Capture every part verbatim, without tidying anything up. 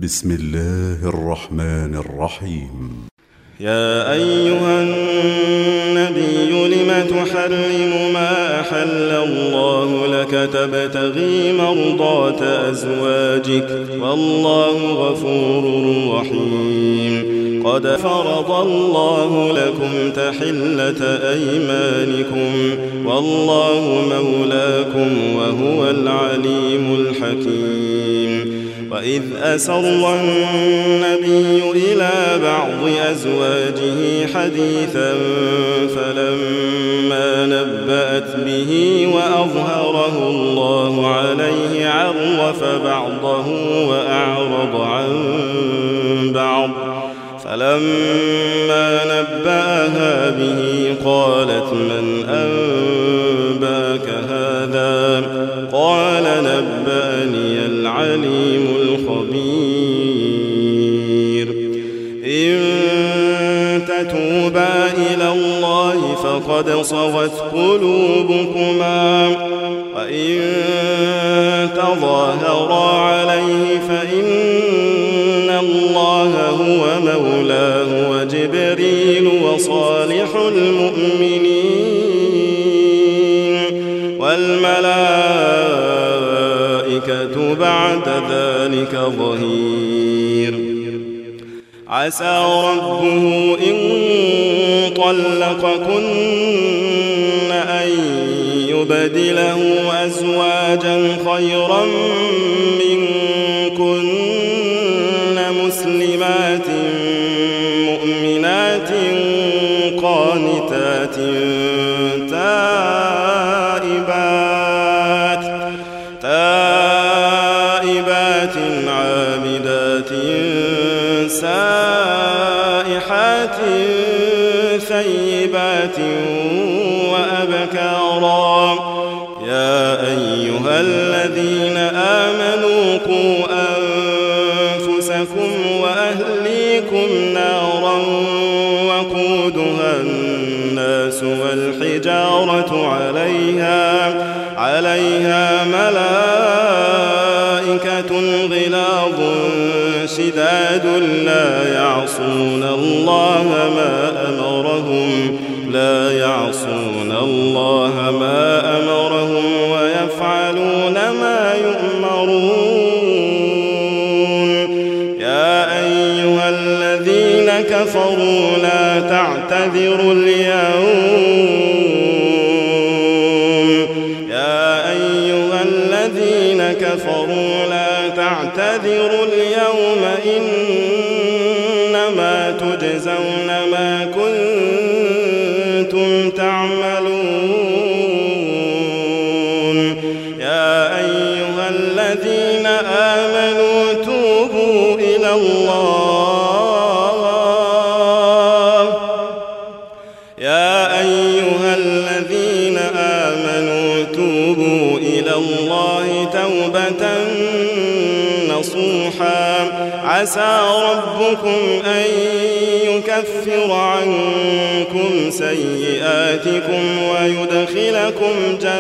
بسم الله الرحمن الرحيم. يا أيها النبي لم تحرم ما أحل الله لك تبتغي مرضات أزواجك والله غفور رحيم. قد فرض الله لكم تحلة أيمانكم والله مولاكم وهو العليم الحكيم. وإذ أسر النبي إلى بعض أزواجه حديثا فلما نبأت به وأظهره الله عليه عرف بعضه وأعرض عن بعض فلما نبأها به قالت من أنباك هذا قال نبأني العليم الخبير. إن تتوبا إلى الله فقد صغت قلوبكما وإن تظاهرا عليه فإن الله هو مولاه وجبريل وصالح المؤمنين والملائكة بعد ذلك ظهير. عسى ربه إن طلقكن أن يبدله أزواجا خيرا منكن مسلمات مؤمنات قانتات تائبات تائبات عابدات سائحات ثيبات وأبكارا. يا أيها الذين آمنوا قوا أنفسكم وأهليكم نارا وقودها الناس والحجارة عليها عليها ملائكة غلاظ شداد لا يعصون الله ما أمرهم لا يعصون الله ما أمرهم ويفعلون ما يؤمرون. يا أيها الذين كفروا لا تعتذروا اليوم يا أيها الذين كفروا لا تعتذروا اليوم إنما تجزون ما كنتم تعملون. يا أيها الذين آمنوا توبوا إلى الله يا أيها الذين آمنوا توبوا إلى الله توبة نصوحا. عسى ربكم أن يكفر عنكم سيئاتكم ويدخلكم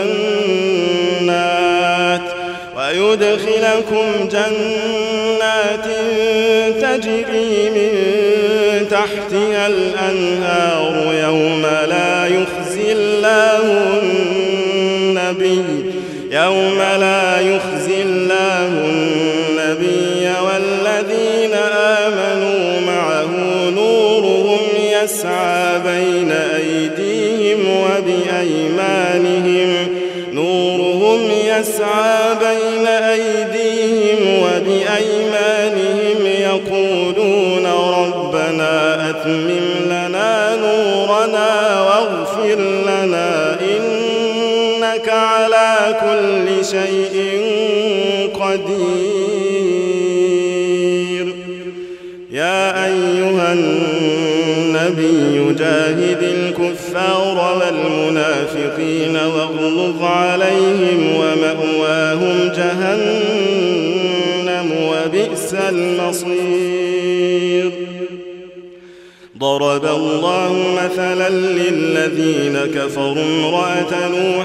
جنات ويدخلكم جنات تجري من تحتها الأنهار يوم لا يخزي الله النبي يوم لا يخزي الله النبي والذين آمنوا معه نورهم يسعى بين أيديهم وبأيمانهم نورهم يسعى بين أيديهم وبأيمانهم يقولون ربنا أتمم لنا نورنا واغفر لنا إنك على كل شيء قدير. يا أيها النبي جاهد الكفار والمنافقين واغلظ عليهم ومأواهم جهنم وبئس المصير. ضرب الله مثلا للذين كفروا امرأة نوح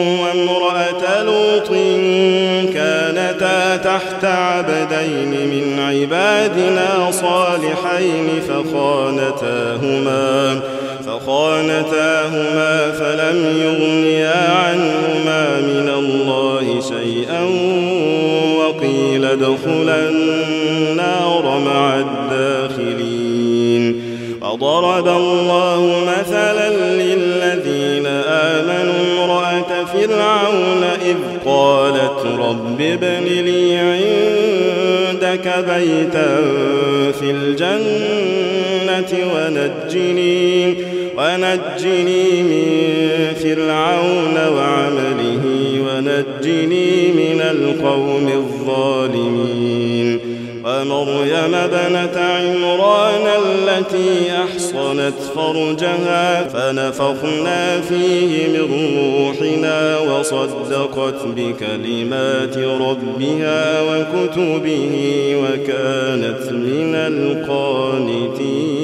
وامرأة لوط كانتا تحت عبدين من عبادنا صالحين فخانتاهما فخانتاهما فلم يغنيا عنهما من الله شيئا وقيل ادخلا النار مع الداخلين. وضرب الله مثلا للذين آمنوا امرأة فرعون إذ قالت رب ابن لي عندك بيتا في الجنة ونجني, ونجني من فرعون وعمله ونجني من القوم الظالمين. ومريم ابنة عمران التي أحصنت فرجها فنفخنا فيه من روحنا وصدقت بكلمات ربها وكتبه وكانت من القانتين.